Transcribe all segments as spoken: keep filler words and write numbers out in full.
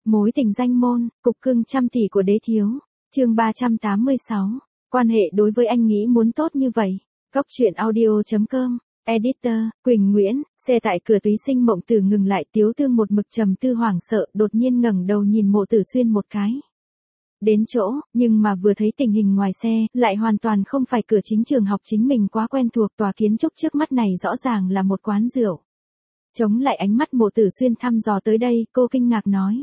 Mối tình danh môn, cục cưng trăm tỷ của đế thiếu. Chương ba trăm tám mươi sáu. Quan hệ đối với anh nghĩ muốn tốt như vậy. Góc truyện audio chấm com. Editor, Quỳnh Nguyễn. Xe tại cửa Túy Sinh Mộng Tử ngừng lại, Tiếu Tương một mực trầm tư hoảng sợ, đột nhiên ngẩng đầu nhìn Mộ Tử Xuyên một cái. Đến chỗ, nhưng mà vừa thấy tình hình ngoài xe, lại hoàn toàn không phải cửa chính trường học chính mình quá quen thuộc, tòa kiến trúc trước mắt này rõ ràng là một quán rượu. Chống lại ánh mắt Mộ Tử Xuyên thăm dò tới đây, cô kinh ngạc nói.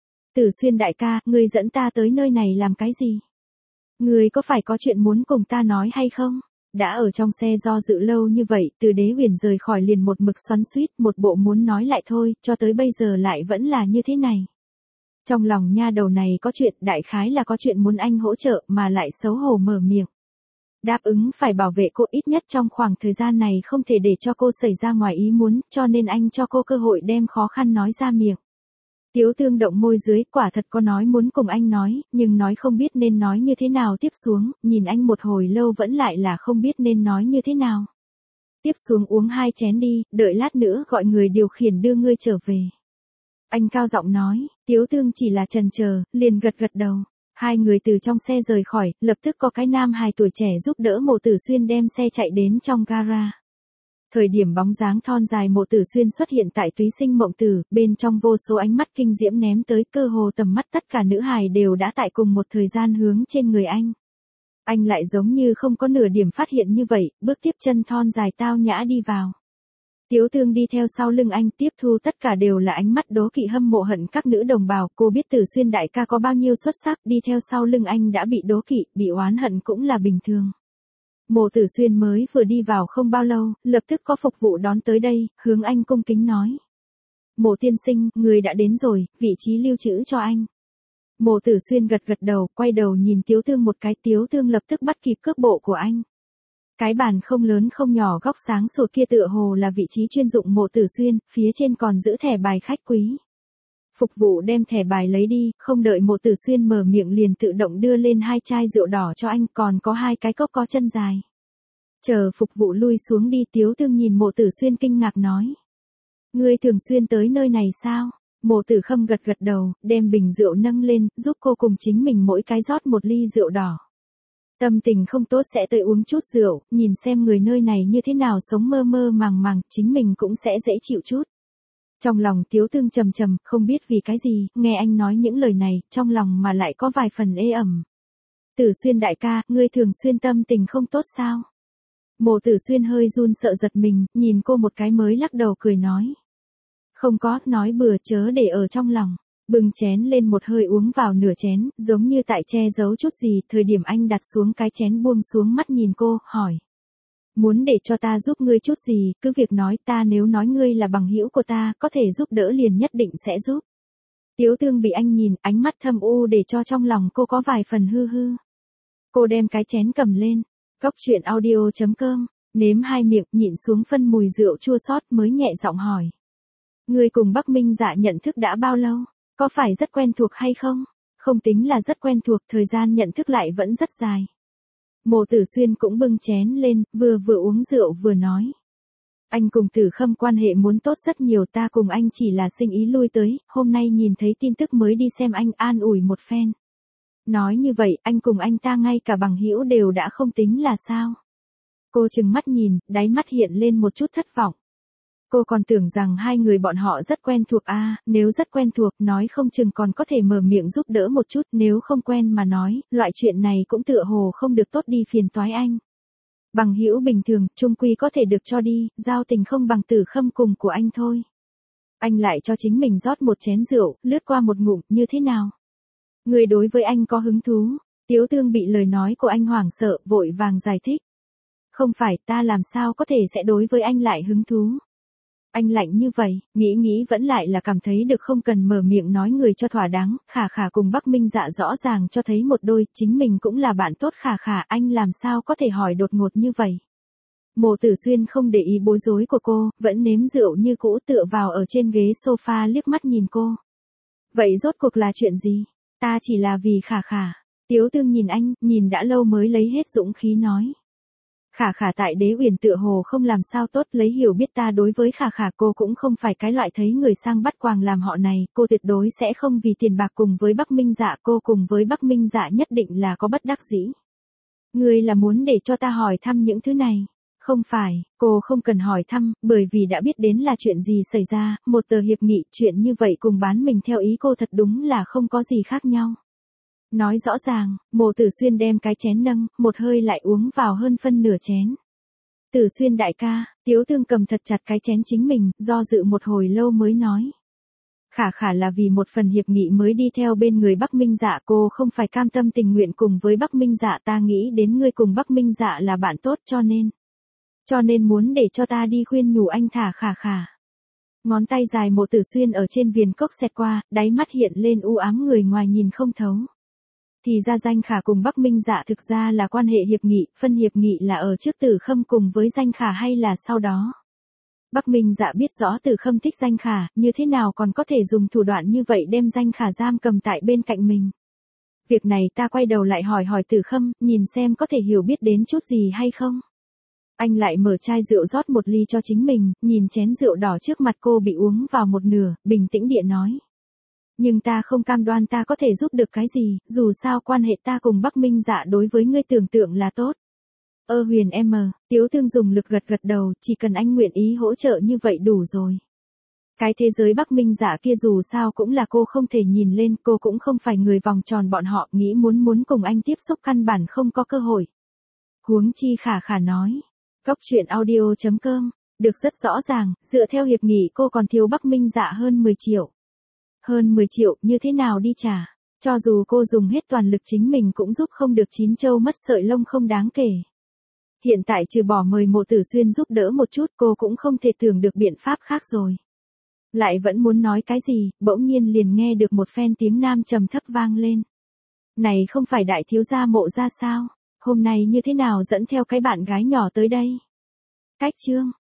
Tử Xuyên đại ca, ngươi dẫn ta tới nơi này làm cái gì? Ngươi có phải có chuyện muốn cùng ta nói hay không? Đã ở trong xe do dự lâu như vậy, từ Đế Huyền rời khỏi liền một mực xoắn xuýt, một bộ muốn nói lại thôi, cho tới bây giờ lại vẫn là như thế này. Trong lòng nha đầu này có chuyện, đại khái là có chuyện muốn anh hỗ trợ, mà lại xấu hổ mở miệng. Đáp ứng phải bảo vệ cô ít nhất trong khoảng thời gian này, không thể để cho cô xảy ra ngoài ý muốn, cho nên anh cho cô cơ hội đem khó khăn nói ra miệng. Tiếu Tương động môi dưới, quả thật có nói muốn cùng anh nói, nhưng nói không biết nên nói như thế nào tiếp xuống, nhìn anh một hồi lâu vẫn lại là không biết nên nói như thế nào. Tiếp xuống uống hai chén đi, đợi lát nữa gọi người điều khiển đưa ngươi trở về. Anh cao giọng nói, Tiếu Tương chỉ là chần chờ, liền gật gật đầu. Hai người từ trong xe rời khỏi, lập tức có cái nam hài tuổi trẻ giúp đỡ Mộ Tử Xuyên đem xe chạy đến trong gara. Thời điểm bóng dáng thon dài Mộ Tử Xuyên xuất hiện tại Túy Sinh Mộng Tử, bên trong vô số ánh mắt kinh diễm ném tới, cơ hồ tầm mắt tất cả nữ hài đều đã tại cùng một thời gian hướng trên người anh. Anh lại giống như không có nửa điểm phát hiện như vậy, bước tiếp chân thon dài tao nhã đi vào. Tiếu Tương đi theo sau lưng anh, tiếp thu tất cả đều là ánh mắt đố kỵ hâm mộ hận các nữ đồng bào, cô biết Tử Xuyên đại ca có bao nhiêu xuất sắc, đi theo sau lưng anh đã bị đố kỵ, bị oán hận cũng là bình thường. Mộ Tử Xuyên mới vừa đi vào không bao lâu, lập tức có phục vụ đón tới đây, hướng anh cung kính nói. Mộ tiên sinh, người đã đến rồi, vị trí lưu trữ cho anh. Mộ Tử Xuyên gật gật đầu, quay đầu nhìn Tiếu Tương một cái, Tiếu Tương lập tức bắt kịp cước bộ của anh. Cái bàn không lớn không nhỏ góc sáng sủa kia tựa hồ là vị trí chuyên dụng Mộ Tử Xuyên, phía trên còn giữ thẻ bài khách quý. Phục vụ đem thẻ bài lấy đi, không đợi Mộ Tử Xuyên mở miệng liền tự động đưa lên hai chai rượu đỏ cho anh, còn có hai cái cốc có chân dài. Chờ phục vụ lui xuống đi, Tiếu Tương nhìn Mộ Tử Xuyên kinh ngạc nói. Ngươi thường xuyên tới nơi này sao? Mộ Tử Khâm gật gật đầu, đem bình rượu nâng lên, giúp cô cùng chính mình mỗi cái rót một ly rượu đỏ. Tâm tình không tốt sẽ tới uống chút rượu, nhìn xem người nơi này như thế nào sống mơ mơ màng màng, chính mình cũng sẽ dễ chịu chút. Trong lòng Tiếu Tương trầm trầm, không biết vì cái gì, nghe anh nói những lời này, trong lòng mà lại có vài phần ê ẩm. Tử Xuyên đại ca, ngươi thường xuyên tâm tình không tốt sao? Mộ Tử Xuyên hơi run sợ giật mình, nhìn cô một cái mới lắc đầu cười nói. Không có, nói bừa, chớ để ở trong lòng. Bưng chén lên một hơi uống vào nửa chén, giống như tại che giấu chút gì, thời điểm anh đặt xuống cái chén buông xuống mắt nhìn cô, hỏi. Muốn để cho ta giúp ngươi chút gì, cứ việc nói, ta nếu nói ngươi là bằng hữu của ta, có thể giúp đỡ liền nhất định sẽ giúp. Tiếu Tương bị anh nhìn, ánh mắt thâm u để cho trong lòng cô có vài phần hư hư. Cô đem cái chén cầm lên, góc truyện audio chấm com, nếm hai miệng, nhịn xuống phân mùi rượu chua xót mới nhẹ giọng hỏi. Ngươi cùng Bắc Minh Dạ nhận thức đã bao lâu? Có phải rất quen thuộc hay không? Không tính là rất quen thuộc, thời gian nhận thức lại vẫn rất dài. Mộ Tử Xuyên cũng bưng chén lên, vừa vừa uống rượu vừa nói. Anh cùng Tử Khâm quan hệ muốn tốt rất nhiều, ta cùng anh chỉ là sinh ý lui tới, hôm nay nhìn thấy tin tức mới đi xem anh, an ủi một phen. Nói như vậy, anh cùng anh ta ngay cả bằng hữu đều đã không tính là sao? Cô trừng mắt nhìn, đáy mắt hiện lên một chút thất vọng. Cô còn tưởng rằng hai người bọn họ rất quen thuộc a, à, nếu rất quen thuộc, nói không chừng còn có thể mở miệng giúp đỡ một chút, nếu không quen mà nói, loại chuyện này cũng tựa hồ không được tốt đi phiền toái anh. Bằng hữu bình thường, chung quy có thể được cho đi, giao tình không bằng Tử Khâm cùng của anh thôi. Anh lại cho chính mình rót một chén rượu, lướt qua một ngụm, như thế nào? Người đối với anh có hứng thú? Tiếu Tương bị lời nói của anh hoảng sợ, vội vàng giải thích. Không phải, ta làm sao có thể sẽ đối với anh lại hứng thú? Anh lạnh như vậy, nghĩ nghĩ vẫn lại là cảm thấy được không cần mở miệng nói người cho thỏa đáng, Khả Khả cùng Bắc Minh Dạ rõ ràng cho thấy một đôi, chính mình cũng là bạn tốt Khả Khả, anh làm sao có thể hỏi đột ngột như vậy. Mộ Tử Xuyên không để ý bối rối của cô, vẫn nếm rượu như cũ tựa vào ở trên ghế sofa liếc mắt nhìn cô. Vậy rốt cuộc là chuyện gì? Ta chỉ là vì Khả Khả. Tiếu Tương nhìn anh, nhìn đã lâu mới lấy hết dũng khí nói. Khả khả tại Đế Uyển tựa hồ không làm sao tốt, lấy hiểu biết ta đối với khả khả, cô cũng không phải cái loại thấy người sang bắt quàng làm họ này, cô tuyệt đối sẽ không vì tiền bạc cùng với Bắc Minh Dạ, cô cùng với Bắc Minh Dạ nhất định là có bất đắc dĩ. Ngươi là muốn để cho ta hỏi thăm những thứ này? Không phải, cô không cần hỏi thăm, bởi vì đã biết đến là chuyện gì xảy ra, một tờ hiệp nghị, chuyện như vậy cùng bán mình theo ý cô thật đúng là không có gì khác nhau. Nói rõ ràng, Mộ Tử Xuyên đem cái chén nâng, một hơi lại uống vào hơn phân nửa chén. Tử Xuyên đại ca, Tiếu Tương cầm thật chặt cái chén chính mình, do dự một hồi lâu mới nói. Khả khả là vì một phần hiệp nghị mới đi theo bên người Bắc Minh Dạ, cô không phải cam tâm tình nguyện cùng với Bắc Minh Dạ, ta nghĩ đến ngươi cùng Bắc Minh Dạ là bạn tốt cho nên. Cho nên muốn để cho ta đi khuyên nhủ anh thả khả khả. Ngón tay dài Mộ Tử Xuyên ở trên viền cốc xẹt qua, đáy mắt hiện lên u ám, người ngoài nhìn không thấu. Thì ra Danh Khả cùng Bắc Minh Dạ thực ra là quan hệ hiệp nghị, phân hiệp nghị là ở trước Tử Khâm cùng với Danh Khả hay là sau đó. Bắc Minh Dạ biết rõ Tử Khâm thích Danh Khả, như thế nào còn có thể dùng thủ đoạn như vậy đem Danh Khả giam cầm tại bên cạnh mình. Việc này ta quay đầu lại hỏi hỏi Tử Khâm, nhìn xem có thể hiểu biết đến chút gì hay không. Anh lại mở chai rượu rót một ly cho chính mình, nhìn chén rượu đỏ trước mặt cô bị uống vào một nửa, bình tĩnh địa nói. Nhưng ta không cam đoan ta có thể giúp được cái gì, dù sao quan hệ ta cùng Bắc Minh Dạ đối với ngươi tưởng tượng là tốt. Ơ Huyền em, Tiếu Tương dùng lực gật gật đầu, chỉ cần anh nguyện ý hỗ trợ như vậy đủ rồi. Cái thế giới Bắc Minh Dạ kia dù sao cũng là cô không thể nhìn lên, cô cũng không phải người vòng tròn bọn họ, nghĩ muốn muốn cùng anh tiếp xúc căn bản không có cơ hội. Huống chi khả khả nói. Cốc truyện audio chấm com, được rất rõ ràng, dựa theo hiệp nghị cô còn thiếu Bắc Minh Dạ hơn mười triệu. Hơn mười triệu, như thế nào đi trả? Cho dù cô dùng hết toàn lực chính mình cũng giúp không được chín châu mất sợi lông không đáng kể. Hiện tại trừ bỏ mời Mộ Tử Xuyên giúp đỡ một chút, cô cũng không thể tưởng được biện pháp khác rồi. Lại vẫn muốn nói cái gì, bỗng nhiên liền nghe được một phen tiếng nam trầm thấp vang lên. Này không phải đại thiếu gia Mộ gia sao? Hôm nay như thế nào dẫn theo cái bạn gái nhỏ tới đây? Cách chương